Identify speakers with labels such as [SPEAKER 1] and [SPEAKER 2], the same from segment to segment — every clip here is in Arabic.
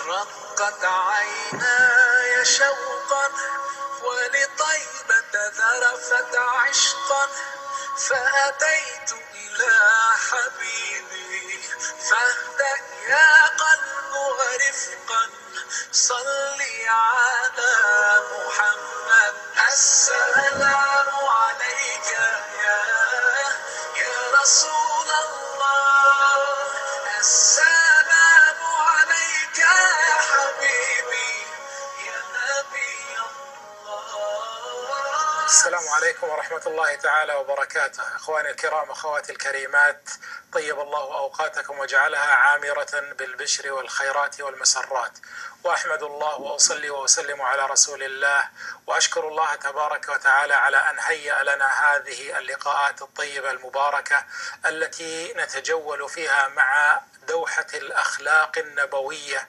[SPEAKER 1] رقت عيناي شوقا ولطيبة ذرفت عشقا، فأتيت إلى حبيبي فاهدأ يا قلب ورفقا، صلي على محمد. السلام عليك يا رسول الله، السلام عليك يا حبيبي يا نبي الله. السلام عليكم ورحمة الله تعالى وبركاته. أخواني الكرام، أخواتي الكريمات، طيب الله أوقاتكم وجعلها عامرة بالبشر والخيرات والمسرات، وأحمد الله وأصلي وأسلم على رسول الله، وأشكر الله تبارك وتعالى على أن هيأ لنا هذه اللقاءات الطيبة المباركة التي نتجول فيها مع دوحة الأخلاق النبوية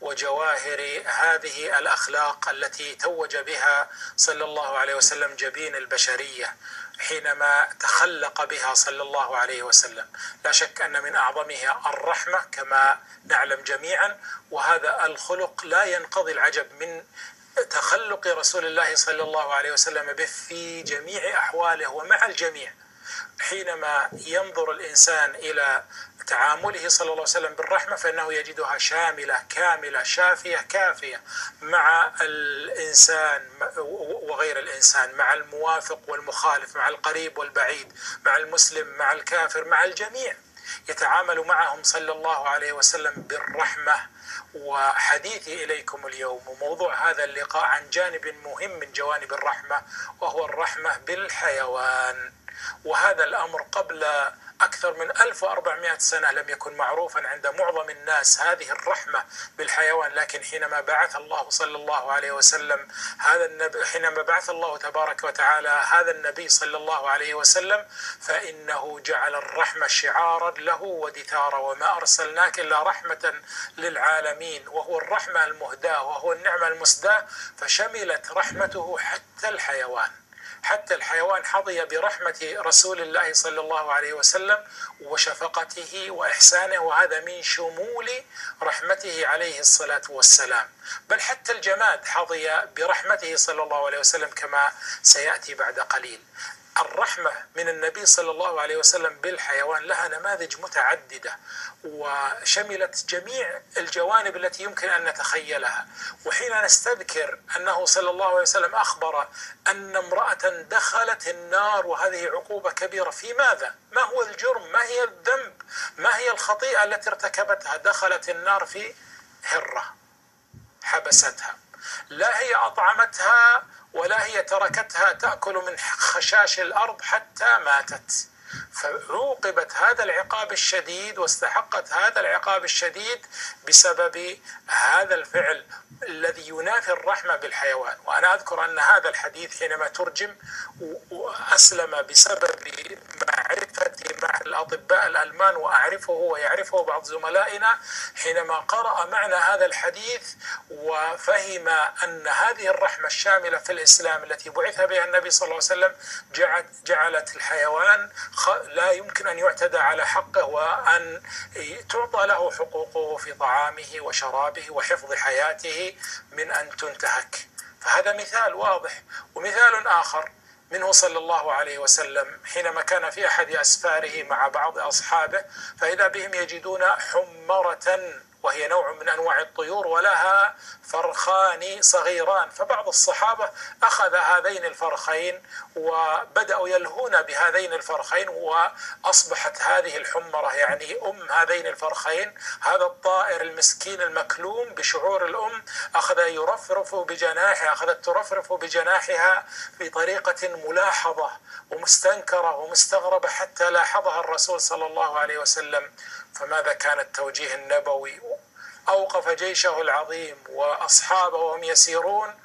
[SPEAKER 1] وجواهر هذه الأخلاق التي توج بها صلى الله عليه وسلم جبين البشرية حينما تخلق بها صلى الله عليه وسلم. لا شك أن من أعظمها الرحمة كما نعلم جميعا، وهذا الخلق لا ينقضي العجب من تخلق رسول الله صلى الله عليه وسلم به في جميع أحواله ومع الجميع. حينما ينظر الإنسان إلى تعامله صلى الله عليه وسلم بالرحمة فإنه يجدها شاملة كاملة شافية كافية مع الإنسان وغير الإنسان، مع الموافق والمخالف، مع القريب والبعيد، مع المسلم مع الكافر، مع الجميع يتعامل معهم صلى الله عليه وسلم بالرحمة. وحديثي إليكم اليوم وموضوع هذا اللقاء عن جانب مهم من جوانب الرحمة، وهو الرحمة بالحيوان. وهذا الأمر قبل أكثر من 1400 سنة لم يكن معروفا عند معظم الناس، هذه الرحمة بالحيوان. لكن حينما بعث الله صلى الله عليه وسلم هذا النبي، حينما بعث الله تبارك وتعالى هذا النبي صلى الله عليه وسلم، فإنه جعل الرحمة شعارا له ودثارا، وما أرسلناك إلا رحمة للعالمين، وهو الرحمة المهداة وهو النعمة المسداة، فشملت رحمته حتى الحيوان. حتى الحيوان حظي برحمة رسول الله صلى الله عليه وسلم وشفقته وإحسانه، وهذا من شمول رحمته عليه الصلاة والسلام. بل حتى الجماد حظي برحمته صلى الله عليه وسلم كما سيأتي بعد قليل. الرحمة من النبي صلى الله عليه وسلم بالحيوان لها نماذج متعددة، وشملت جميع الجوانب التي يمكن أن نتخيلها. وحين نستذكر أنه صلى الله عليه وسلم أخبر أن امرأة دخلت النار، وهذه عقوبة كبيرة، في ماذا؟ ما هو الجرم؟ ما هي الذنب؟ ما هي الخطيئة التي ارتكبتها؟ دخلت النار في هرة حبستها، لا هي أطعمتها ولا هي تركتها تأكل من خشاش الأرض حتى ماتت، فعوقبت هذا العقاب الشديد واستحقت هذا العقاب الشديد بسبب هذا الفعل الذي ينافي الرحمة بالحيوان. وأنا أذكر أن هذا الحديث حينما ترجم وأسلم بسبب معرفتي مع الأطباء الألمان، وأعرفه ويعرفه بعض زملائنا، حينما قرأ معنى هذا الحديث وفهم أن هذه الرحمة الشاملة في الإسلام التي بعث بها النبي صلى الله عليه وسلم جعلت الحيوان لا يمكن أن يعتدى على حقه، وأن تعطى له حقوقه في طعامه وشرابه وحفظ حياته من أن تنتهك. فهذا مثال واضح. ومثال آخر منه صلى الله عليه وسلم حينما كان في أحد أسفاره مع بعض أصحابه، فإذا بهم يجدون حمرة، وهي نوع من أنواع الطيور، ولها فرخان صغيران. فبعض الصحابة أخذ هذين الفرخين وبدأوا يلهون بهذين الفرخين، وأصبحت هذه الحمرة يعني أم هذين الفرخين. هذا الطائر المسكين المكلوم بشعور الأم أخذ يرفرف بجناحها، أخذت ترفرف بجناحها بطريقة ملاحظة ومستنكرة ومستغربة حتى لاحظها الرسول صلى الله عليه وسلم. فماذا كان التوجيه النبوي؟ أوقف جيشه العظيم وأصحابه وهم يسيرون،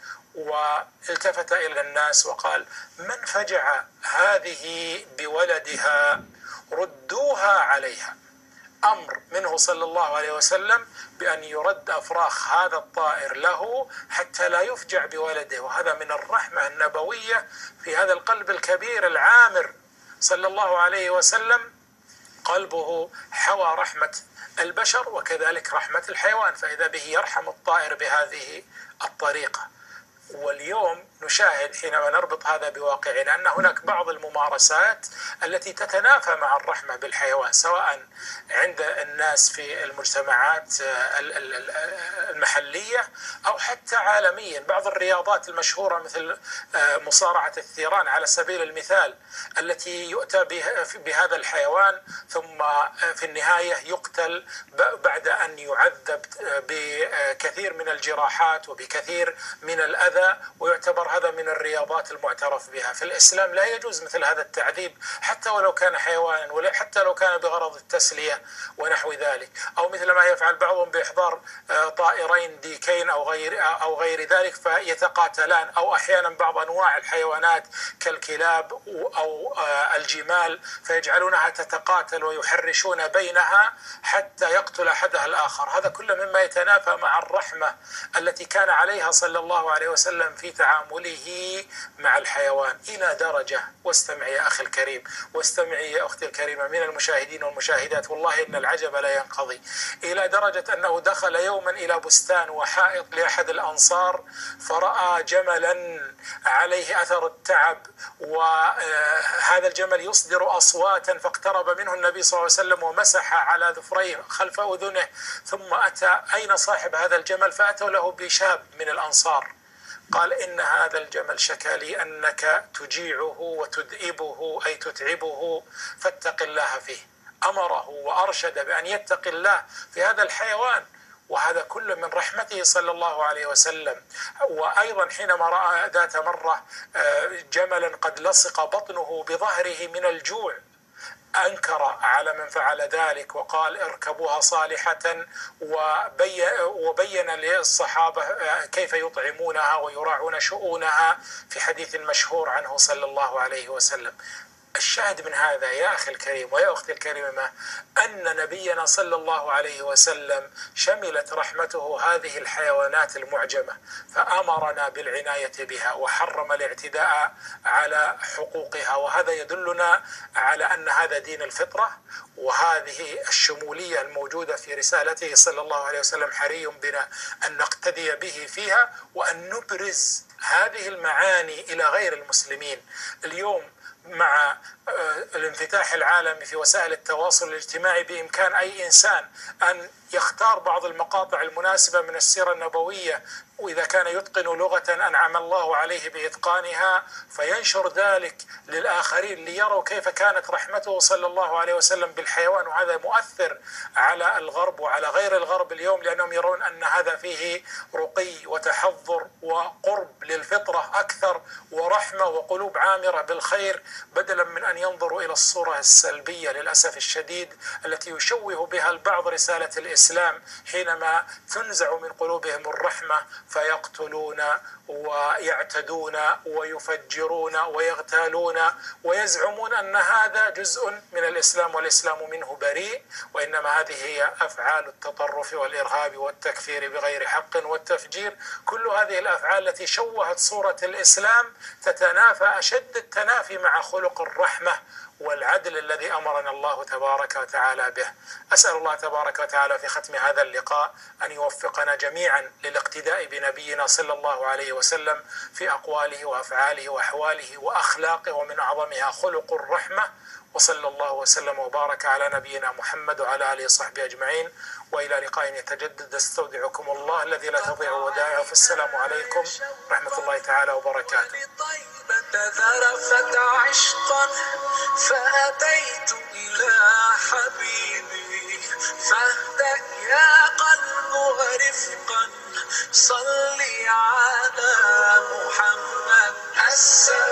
[SPEAKER 1] والتفت إلى الناس وقال: من فجع هذه بولدها ردوها عليها. أمر منه صلى الله عليه وسلم بأن يرد أفراخ هذا الطائر له حتى لا يفجع بولده. وهذا من الرحمة النبوية في هذا القلب الكبير العامر صلى الله عليه وسلم. قلبه حوى رحمة البشر وكذلك رحمة الحيوان، فإذا به يرحم الطائر بهذه الطريقة. واليوم نشاهد حينما نربط هذا بواقعنا أن هناك بعض الممارسات التي تتنافى مع الرحمة بالحيوان، سواء عند الناس في المجتمعات المحلية أو حتى عالميا. بعض الرياضات المشهورة مثل مصارعة الثيران على سبيل المثال، التي يؤتى بهذا الحيوان ثم في النهاية يقتل بعد أن يعذب بكثير من الجراحات وبكثير من الأذى، ويعتبر هذا من الرياضات المعترف بها. في الإسلام لا يجوز مثل هذا التعذيب حتى ولو كان حيوانا، ولا حتى لو كان بغرض التسلية ونحو ذلك، أو مثل ما يفعل بعضهم بإحضار طائرين ديكين أو غير ذلك فيتقاتلان، أو أحيانا بعض أنواع الحيوانات كالكلاب أو الجمال فيجعلونها تتقاتل ويحرشون بينها حتى يقتل أحدها الآخر. هذا كله مما يتنافى مع الرحمة التي كان عليها صلى الله عليه وسلم في تعامله مع الحيوان، إلى درجة، واستمعي يا أخي الكريم واستمعي يا أختي الكريمة من المشاهدين والمشاهدات، والله إن العجب لا ينقضي، إلى درجة أنه دخل يوما إلى بستان وحائط لأحد الأنصار فرأى جملا عليه أثر التعب، وهذا الجمل يصدر أصواتا، فاقترب منه النبي صلى الله عليه وسلم ومسح على ذفريه خلف أذنه، ثم أتى أين صاحب هذا الجمل؟ فأتوا له بشاب من الأنصار، قال إن هذا الجمل شكى لي أنك تجيعه وتدئبه أي تتعبه، فاتق الله فيه. أمره وأرشد بأن يتق الله في هذا الحيوان، وهذا كله من رحمته صلى الله عليه وسلم. وأيضا حينما رأى ذات مرة جملا قد لصق بطنه بظهره من الجوع، أنكر على من فعل ذلك وقال اركبوها صالحة، وبين للصحابة كيف يطعمونها ويراعون شؤونها في حديث مشهور عنه صلى الله عليه وسلم. الشاهد من هذا يا أخي الكريم ويا أختي الكريمة أن نبينا صلى الله عليه وسلم شملت رحمته هذه الحيوانات المعجمة، فأمرنا بالعناية بها وحرم الاعتداء على حقوقها. وهذا يدلنا على أن هذا دين الفطرة، وهذه الشمولية الموجودة في رسالته صلى الله عليه وسلم حري بنا أن نقتدي به فيها، وأن نبرز هذه المعاني إلى غير المسلمين. اليوم مع الانفتاح العالمي في وسائل التواصل الاجتماعي بإمكان أي إنسان أن يختار بعض المقاطع المناسبة من السيرة النبوية، وإذا كان يتقن لغة أنعم الله عليه بإتقانها فينشر ذلك للآخرين ليروا كيف كانت رحمته صلى الله عليه وسلم بالحيوان. وهذا مؤثر على الغرب وعلى غير الغرب اليوم، لأنهم يرون أن هذا فيه رقي وتحضر وقرب للفطرة أكثر ورحمة وقلوب عامرة بالخير، بدلا من أن ينظروا إلى الصورة السلبية للأسف الشديد التي يشوه بها البعض رسالة الإسلام حينما تنزع من قلوبهم الرحمة فيقتلون ويعتدون ويفجرون ويغتالون ويزعمون أن هذا جزء من الإسلام والإسلام منه بريء، وإنما هذه هي أفعال التطرف والإرهاب والتكفير بغير حق والتفجير. كل هذه الأفعال التي شوهت صورة الإسلام تتنافى أشد التنافي مع خلق الرحمة والعدل الذي أمرنا الله تبارك وتعالى به. أسأل الله تبارك وتعالى في ختم هذا اللقاء أن يوفقنا جميعا للاقتداء بنبينا صلى الله عليه وسلم في أقواله وأفعاله وأحواله وأخلاقه، ومن أعظمها خلق الرحمة. وصلى الله وسلم وبارك على نبينا محمد وعلى آله وصحبه أجمعين، وإلى لقاء يتجدد. استودعكم الله الذي لا تضيع ودائعه، فالسلام عليكم ورحمة الله تعالى وبركاته.
[SPEAKER 2] ذرفت عشقا فأتيت إلى حبيبي، فاهدأ يا قلب ورفقا صلي على محمد. السلام